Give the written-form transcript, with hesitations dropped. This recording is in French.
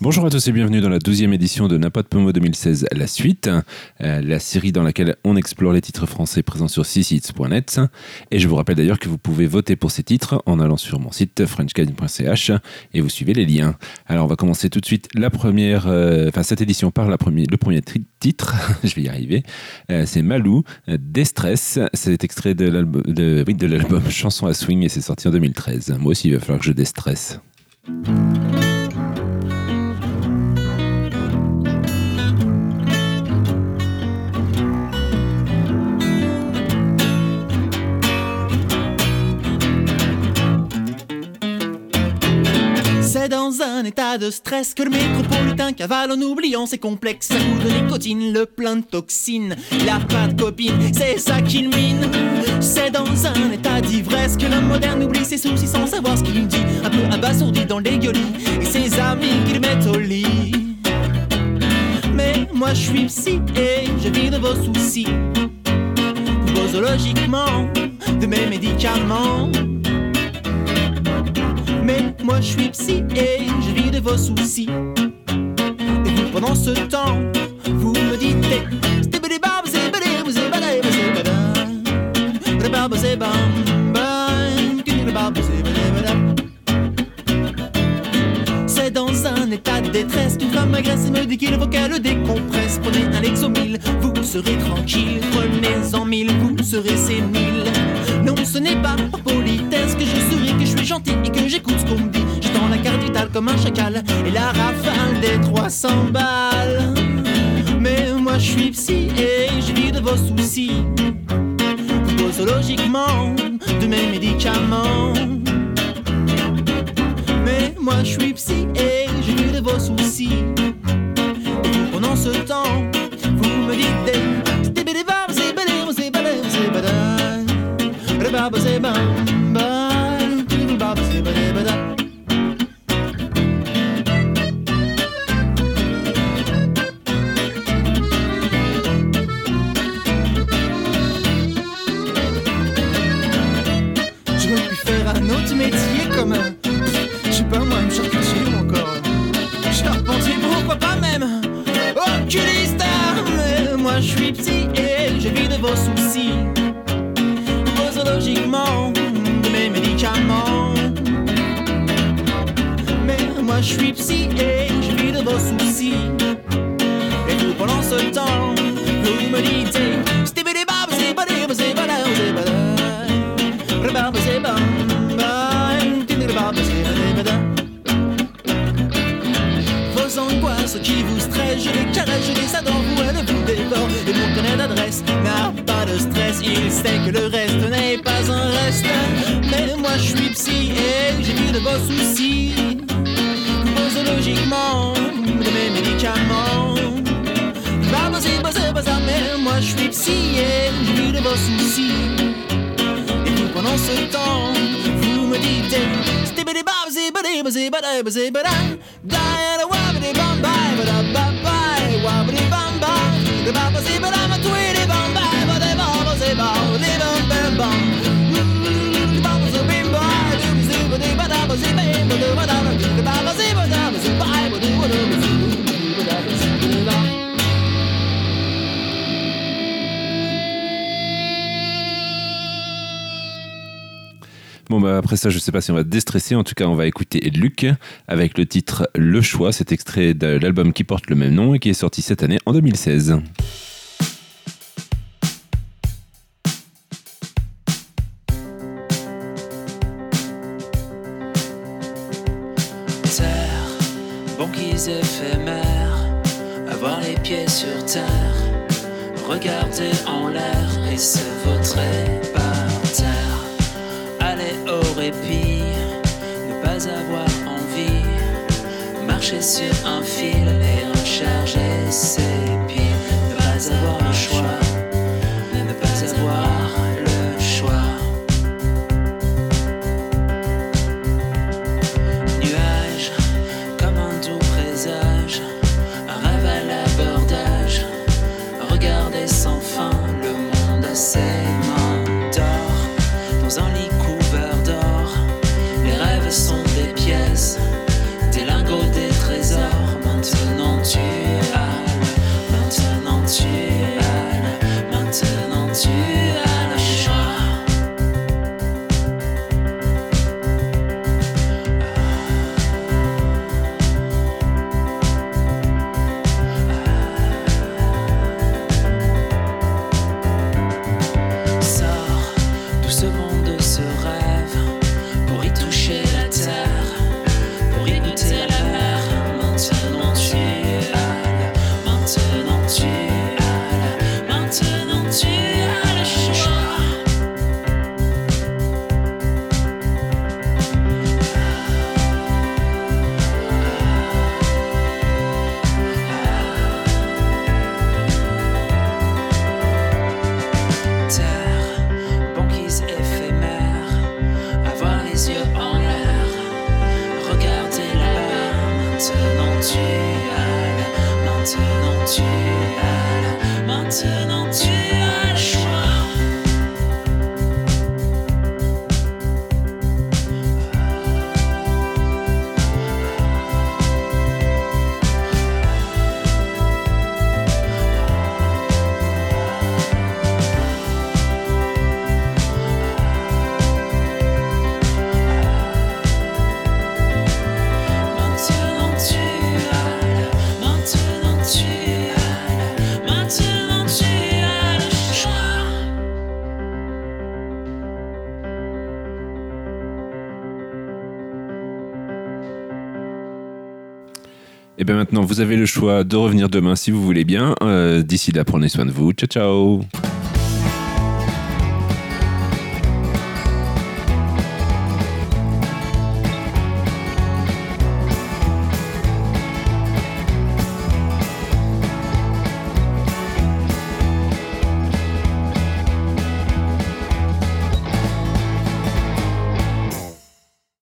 Bonjour à tous et bienvenue dans la 12e édition de N'importe Pomo 2016, la suite, la série dans laquelle on explore les titres français présents sur cchits.net. Et je vous rappelle d'ailleurs que vous pouvez voter pour ces titres en allant sur mon site frenchcadine.ch et vous suivez les liens. Alors on va commencer tout de suite cette édition par le premier titre, je vais y arriver, c'est Malou, Destress, c'est extrait de l'album Chanson à Swing et c'est sorti en 2013. Moi aussi il va falloir que je déstresse. C'est dans un état de stress que le métropolitain cavale en oubliant ses complexes. À coup de nicotine, le plein de toxines. Il a pas de copine, c'est ça qu'il mine. C'est dans un état d'ivresse que l'homme moderne oublie ses soucis sans savoir ce qu'il dit. Un peu abasourdi dans les gueulis et ses amis qui le mettent au lit. Mais moi je suis psy et je vis de vos soucis. Posologiquement, de mes médicaments. Mais moi je suis psy et je vis de vos soucis. Et vous pendant ce temps, vous me dites c'est dans un état de détresse qu'une femme m'agresse et me dit qu'il faut qu'elle décompresse. Prenez un Lexomil, vous serez tranquille. Prenez-en 1000, vous serez sénile. Non, ce n'est pas par politesse que je souris, que je suis gentil et que j'écoute ce qu'on me dit. Je tends la carte vitale comme un chacal et la rafale des 300 balles. Mais moi je suis psy et je vis de vos soucis. Posologiquement, de mes médicaments. Mais moi je suis psy et je vis de vos soucis. Et vous pendant ce temps, vous me dites j'aurais pu faire un autre métier comme je sais pas moi, une charcutier ou encore charpentier, pourquoi pas même oculiste. Mais moi je suis psy et je vis de vos soucis. Posologiquement, de mes médicaments. Mais moi je suis psy et je vis de vos soucis. Et vous pendant ce temps, vous me dites vos angoisses qui vous stressent, je les caresse, je les adore, vous elles vous dévorent. Et mon carnet d'adresse n'a pas de stress, il sait que le reste n'est pas un reste. Mais moi je suis psy et j'ai vu de vos soucis. Posologiquement, de mes médicaments. Mais moi je suis psy et j'ai vu de vos soucis. Et vous pendant ce temps, vous me dites Bon bah après ça je sais pas si on va déstresser, en tout cas on va écouter Luc avec le titre Le Choix, cet extrait de l'album qui porte le même nom et qui est sorti cette année en 2016. Terre, banquise éphémère, avoir les pieds sur terre, regarder en l'air et se vautrer par terre. Aller au répit, ne pas avoir envie, marcher sur un fil et recharger ses pieds. Ne pas avoir le choix, ne pas avoir le choix. Nuage, comme un doux présage, un rêve à l'abordage, regarder sans fin le monde à ses mains d'or, dans un lit couvert d'or. Les rêves sont des pièces, des lingots, des trésors. Maintenant tu as le choix. Et bien maintenant, vous avez le choix de revenir demain si vous voulez bien. D'ici là, prenez soin de vous. Ciao, ciao.